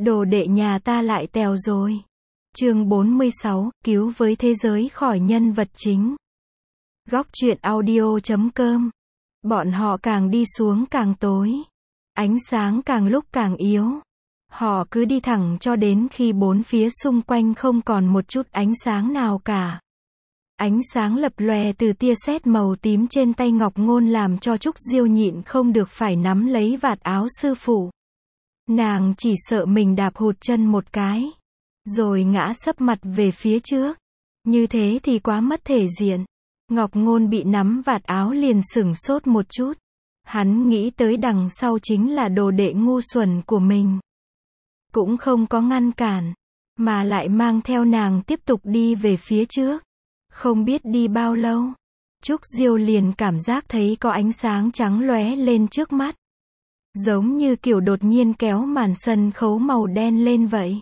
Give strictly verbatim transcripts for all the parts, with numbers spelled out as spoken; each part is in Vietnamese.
Đồ đệ nhà ta lại tèo rồi. Chương bốn mươi sáu, cứu với thế giới khỏi nhân vật chính. Góc truyện audio chấm com. Bọn họ càng đi xuống càng tối. Ánh sáng càng lúc càng yếu. Họ cứ đi thẳng cho đến khi bốn phía xung quanh không còn một chút ánh sáng nào cả. Ánh sáng lập lòe từ tia sét màu tím trên tay Ngọc Ngôn làm cho Trúc Diêu nhịn không được phải nắm lấy vạt áo sư phụ. Nàng chỉ sợ mình đạp hụt chân một cái, rồi ngã sấp mặt về phía trước. Như thế thì quá mất thể diện. Ngọc Ngôn bị nắm vạt áo liền sửng sốt một chút. Hắn nghĩ tới đằng sau chính là đồ đệ ngu xuẩn của mình. Cũng không có ngăn cản, mà lại mang theo nàng tiếp tục đi về phía trước. Không biết đi bao lâu, Trúc Diêu liền cảm giác thấy có ánh sáng trắng lóe lên trước mắt. Giống như kiểu đột nhiên kéo màn sân khấu màu đen lên vậy.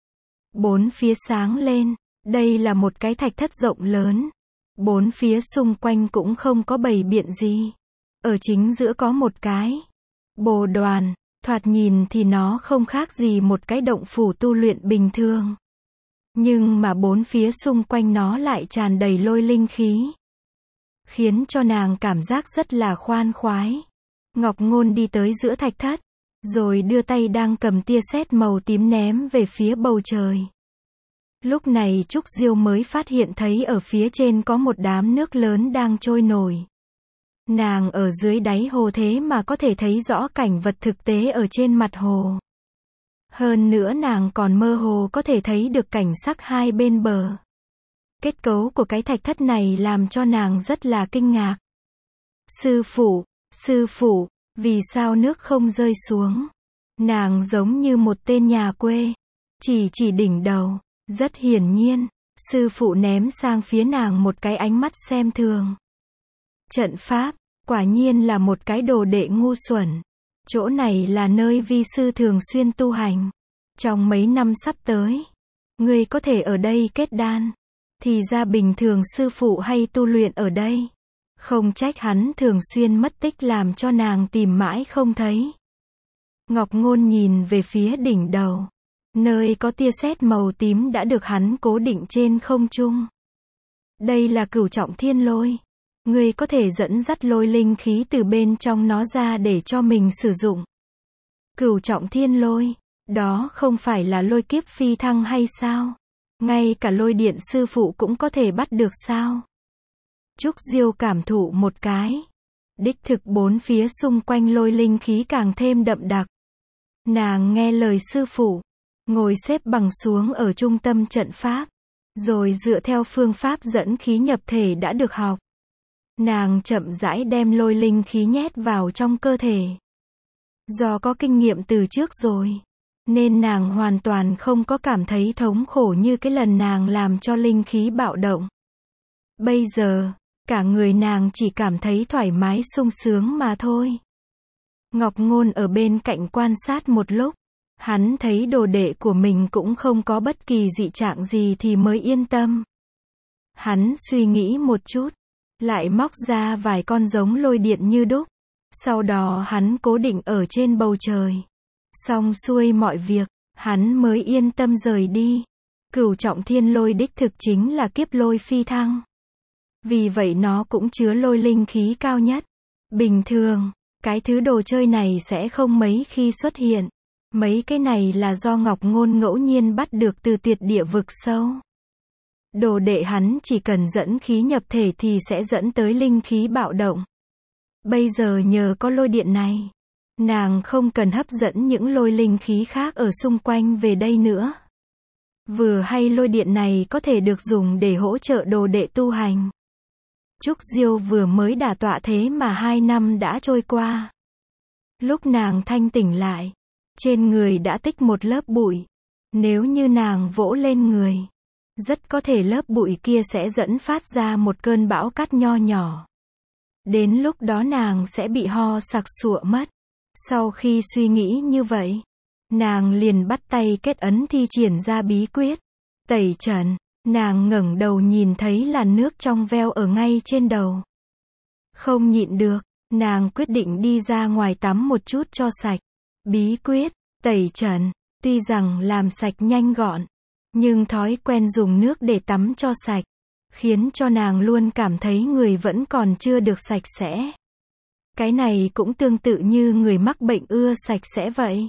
Bốn phía sáng lên, đây là một cái thạch thất rộng lớn. Bốn phía xung quanh cũng không có bày biện gì. Ở chính giữa có một cái bồ đoàn, thoạt nhìn thì nó không khác gì một cái động phủ tu luyện bình thường. Nhưng mà bốn phía xung quanh nó lại tràn đầy lôi linh khí, khiến cho nàng cảm giác rất là khoan khoái. Ngọc Ngôn đi tới giữa thạch thất, rồi đưa tay đang cầm tia sét màu tím ném về phía bầu trời. Lúc này Trúc Diêu mới phát hiện thấy ở phía trên có một đám nước lớn đang trôi nổi. Nàng ở dưới đáy hồ thế mà có thể thấy rõ cảnh vật thực tế ở trên mặt hồ. Hơn nữa nàng còn mơ hồ có thể thấy được cảnh sắc hai bên bờ. Kết cấu của cái thạch thất này làm cho nàng rất là kinh ngạc. Sư phụ, sư phụ, vì sao nước không rơi xuống? Nàng giống như một tên nhà quê, chỉ chỉ đỉnh đầu. Rất hiển nhiên, sư phụ ném sang phía nàng một cái ánh mắt xem thường. Trận pháp, quả nhiên là một cái đồ đệ ngu xuẩn. Chỗ này là nơi vi sư thường xuyên tu hành. Trong mấy năm sắp tới, ngươi có thể ở đây kết đan. Thì ra bình thường sư phụ hay tu luyện ở đây. Không trách hắn thường xuyên mất tích làm cho nàng tìm mãi không thấy. Ngọc Ngôn nhìn về phía đỉnh đầu. Nơi có tia sét màu tím đã được hắn cố định trên không trung. Đây là Cửu Trọng Thiên Lôi. Ngươi có thể dẫn dắt lôi linh khí từ bên trong nó ra để cho mình sử dụng. Cửu Trọng Thiên Lôi, đó không phải là lôi kiếp phi thăng hay sao? Ngay cả lôi điện sư phụ cũng có thể bắt được sao? Trúc Diêu cảm thụ một cái. Đích thực bốn phía xung quanh lôi linh khí càng thêm đậm đặc. Nàng nghe lời sư phụ, ngồi xếp bằng xuống ở trung tâm trận pháp, rồi dựa theo phương pháp dẫn khí nhập thể đã được học. Nàng chậm rãi đem lôi linh khí nhét vào trong cơ thể. Do có kinh nghiệm từ trước rồi, nên nàng hoàn toàn không có cảm thấy thống khổ như cái lần nàng làm cho linh khí bạo động. Bây giờ, cả người nàng chỉ cảm thấy thoải mái sung sướng mà thôi. Ngọc Ngôn ở bên cạnh quan sát một lúc. Hắn thấy đồ đệ của mình cũng không có bất kỳ dị trạng gì thì mới yên tâm. Hắn suy nghĩ một chút, lại móc ra vài con giống lôi điện như đúc. Sau đó hắn cố định ở trên bầu trời. Xong xuôi mọi việc, hắn mới yên tâm rời đi. Cửu Trọng Thiên Lôi đích thực chính là kiếp lôi phi thăng. Vì vậy nó cũng chứa lôi linh khí cao nhất. Bình thường, cái thứ đồ chơi này sẽ không mấy khi xuất hiện. Mấy cái này là do Ngọc Ngôn ngẫu nhiên bắt được từ tuyệt địa vực sâu. Đồ đệ hắn chỉ cần dẫn khí nhập thể thì sẽ dẫn tới linh khí bạo động. Bây giờ nhờ có lôi điện này, nàng không cần hấp dẫn những lôi linh khí khác ở xung quanh về đây nữa. Vừa hay lôi điện này có thể được dùng để hỗ trợ đồ đệ tu hành. Trúc Diêu vừa mới đả tọa thế mà hai năm đã trôi qua. Lúc nàng thanh tỉnh lại, trên người đã tích một lớp bụi. Nếu như nàng vỗ lên người, rất có thể lớp bụi kia sẽ dẫn phát ra một cơn bão cát nho nhỏ. Đến lúc đó nàng sẽ bị ho sặc sụa mất. Sau khi suy nghĩ như vậy, nàng liền bắt tay kết ấn thi triển ra bí quyết tẩy trần. Nàng ngẩng đầu nhìn thấy làn nước trong veo ở ngay trên đầu. Không nhịn được, nàng quyết định đi ra ngoài tắm một chút cho sạch. Bí quyết tẩy trần Tuy rằng làm sạch nhanh gọn, nhưng thói quen dùng nước để tắm cho sạch, khiến cho nàng luôn cảm thấy người vẫn còn chưa được sạch sẽ. Cái này cũng tương tự như người mắc bệnh ưa sạch sẽ vậy.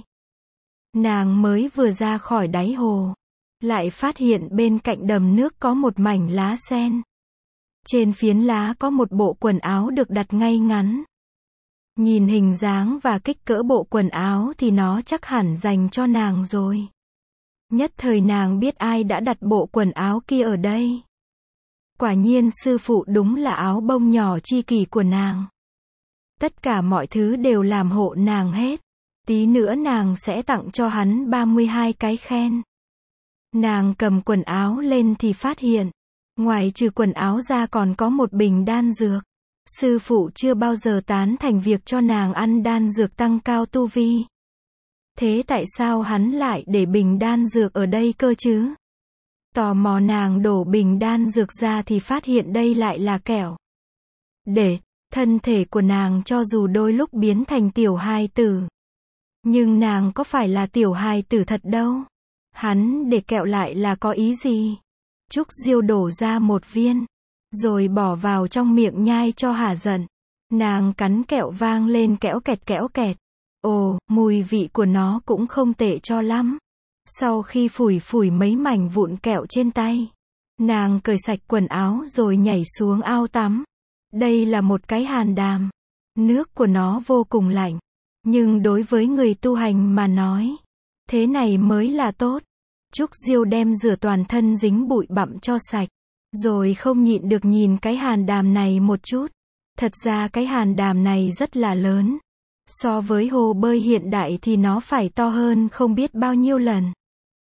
Nàng mới vừa ra khỏi đáy hồ, lại phát hiện bên cạnh đầm nước có một mảnh lá sen. Trên phiến lá có một bộ quần áo được đặt ngay ngắn. Nhìn hình dáng và kích cỡ bộ quần áo thì nó chắc hẳn dành cho nàng rồi. Nhất thời nàng biết ai đã đặt bộ quần áo kia ở đây. Quả nhiên sư phụ đúng là áo bông nhỏ chi kỷ của nàng. Tất cả mọi thứ đều làm hộ nàng hết. Tí nữa nàng sẽ tặng cho hắn ba mươi hai cái khen. Nàng cầm quần áo lên thì phát hiện, ngoài trừ quần áo ra còn có một bình đan dược. Sư phụ chưa bao giờ tán thành việc cho nàng ăn đan dược tăng cao tu vi. Thế tại sao hắn lại để bình đan dược ở đây cơ chứ? Tò mò nàng đổ bình đan dược ra thì phát hiện đây lại là kẹo. Để, thân thể của nàng cho dù đôi lúc biến thành tiểu hài tử. Nhưng nàng có phải là tiểu hài tử thật đâu. Hắn để kẹo lại là có ý gì? Trúc Diêu đổ ra một viên, rồi bỏ vào trong miệng nhai cho hả giận. Nàng cắn kẹo vang lên kẽo kẹt kẽo kẹt. Ồ, mùi vị của nó cũng không tệ cho lắm. Sau khi phủi phủi mấy mảnh vụn kẹo trên tay, nàng cởi sạch quần áo rồi nhảy xuống ao tắm. Đây là một cái hàn đàm. Nước của nó vô cùng lạnh. Nhưng đối với người tu hành mà nói, thế này mới là tốt. Trúc Diêu đem rửa toàn thân dính bụi bặm cho sạch, rồi không nhịn được nhìn cái hàn đàm này một chút. Thật ra cái hàn đàm này rất là lớn. So với hồ bơi hiện đại thì nó phải to hơn không biết bao nhiêu lần.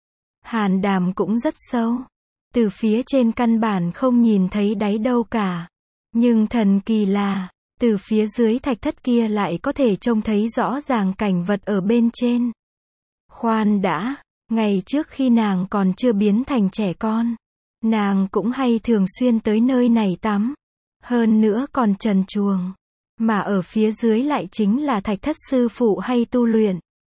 Hàn đàm cũng rất sâu. Từ phía trên căn bản không nhìn thấy đáy đâu cả. Nhưng thần kỳ là, từ phía dưới thạch thất kia lại có thể trông thấy rõ ràng cảnh vật ở bên trên. Khoan đã, ngày trước khi nàng còn chưa biến thành trẻ con, nàng cũng hay thường xuyên tới nơi này tắm. Hơn nữa còn trần truồng. Mà ở phía dưới lại chính là thạch thất sư phụ hay tu luyện.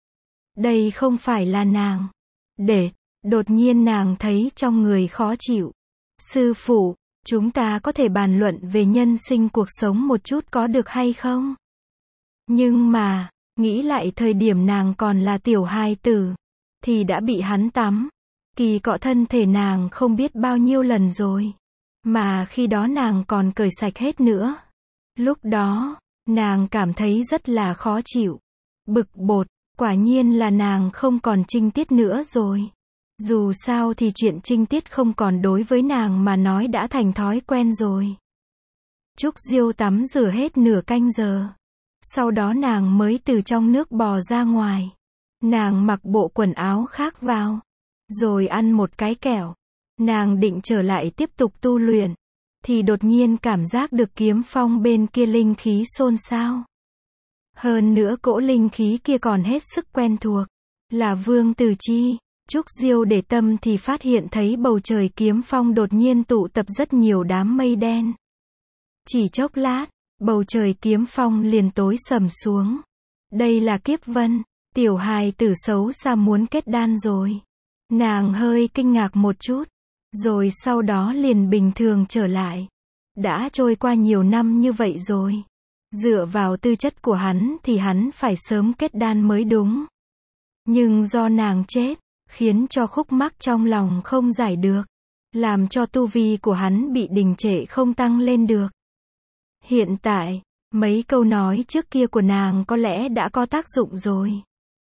Đây không phải là nàng. Để, đột nhiên nàng thấy trong người khó chịu. Sư phụ, chúng ta có thể bàn luận về nhân sinh cuộc sống một chút có được hay không? Nhưng mà, nghĩ lại thời điểm nàng còn là tiểu hài tử, thì đã bị hắn tắm, kỳ cọ thân thể nàng không biết bao nhiêu lần rồi. Mà khi đó nàng còn cởi sạch hết nữa. Lúc đó, nàng cảm thấy rất là khó chịu. Bực bột, quả nhiên là nàng không còn trinh tiết nữa rồi. Dù sao thì chuyện trinh tiết không còn đối với nàng mà nói đã thành thói quen rồi. Trúc Diêu tắm rửa hết nửa canh giờ. Sau đó nàng mới từ trong nước bò ra ngoài. Nàng mặc bộ quần áo khác vào. Rồi ăn một cái kẹo. Nàng định trở lại tiếp tục tu luyện. Thì đột nhiên cảm giác được kiếm phong bên kia linh khí xôn xao. Hơn nữa cỗ linh khí kia còn hết sức quen thuộc. Là Vương Tử Chi. Trúc Diêu để tâm thì phát hiện thấy bầu trời kiếm phong đột nhiên tụ tập rất nhiều đám mây đen. Chỉ chốc lát, bầu trời kiếm phong liền tối sầm xuống. Đây là Kiếp Vân, tiểu hài tử xấu xa muốn kết đan rồi. Nàng hơi kinh ngạc một chút, rồi sau đó liền bình thường trở lại. Đã trôi qua nhiều năm như vậy rồi. Dựa vào tư chất của hắn thì hắn phải sớm kết đan mới đúng. Nhưng do nàng chết, khiến cho khúc mắc trong lòng không giải được. Làm cho tu vi của hắn bị đình trệ không tăng lên được. Hiện tại, mấy câu nói trước kia của nàng có lẽ đã có tác dụng rồi.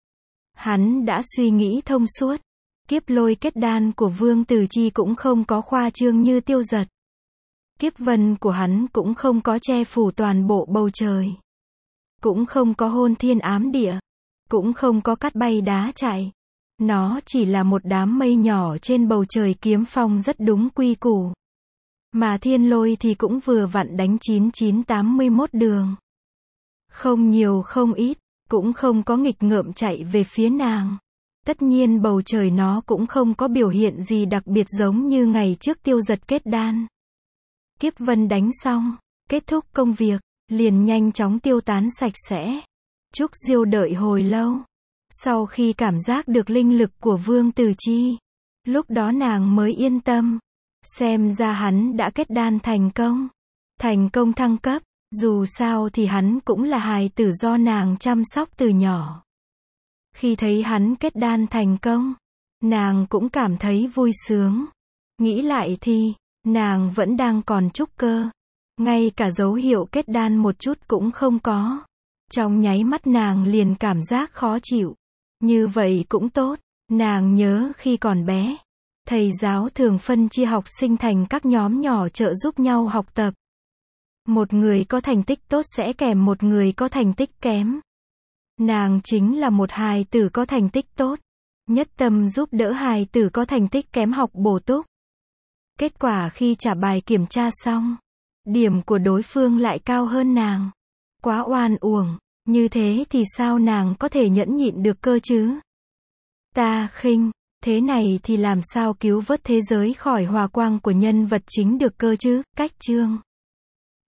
Hắn đã suy nghĩ thông suốt. Kiếp lôi kết đan của Vương Tử Chi cũng không có khoa trương như Tiêu Giật. Kiếp vân của hắn cũng không có che phủ toàn bộ bầu trời. Cũng không có hôn thiên ám địa. Cũng không có cát bay đá chạy. Nó chỉ là một đám mây nhỏ trên bầu trời kiếm phong rất đúng quy củ. Mà thiên lôi thì cũng vừa vặn đánh chín chín tám mươi mốt đường. Không nhiều không ít, cũng không có nghịch ngợm chạy về phía nàng. Tất nhiên bầu trời nó cũng không có biểu hiện gì đặc biệt giống như ngày trước Tiêu Giật kết đan. Kiếp vân đánh xong, kết thúc công việc, liền nhanh chóng tiêu tán sạch sẽ. Trúc Diêu đợi hồi lâu, Sau khi cảm giác được linh lực của Vương Tử Chi, lúc đó nàng mới yên tâm. Xem ra hắn đã kết đan thành công. Thành công thăng cấp, dù sao thì hắn cũng là hài tử do nàng chăm sóc từ nhỏ. Khi thấy hắn kết đan thành công, nàng cũng cảm thấy vui sướng. Nghĩ lại thì, nàng vẫn đang còn trúc cơ. Ngay cả dấu hiệu kết đan một chút cũng không có. Trong nháy mắt nàng liền cảm giác khó chịu. Như vậy cũng tốt. Nàng nhớ khi còn bé, thầy giáo thường phân chia học sinh thành các nhóm nhỏ trợ giúp nhau học tập. Một người có thành tích tốt sẽ kèm một người có thành tích kém. Nàng chính là một hài tử có thành tích tốt. Nhất tâm giúp đỡ hài tử có thành tích kém học bổ túc. Kết quả khi trả bài kiểm tra xong, điểm của đối phương lại cao hơn nàng. Quá oan uổng. Như thế thì sao nàng có thể nhẫn nhịn được cơ chứ? Ta khinh, thế này thì làm sao cứu vớt thế giới khỏi hòa quang của nhân vật chính được cơ chứ? Cách chương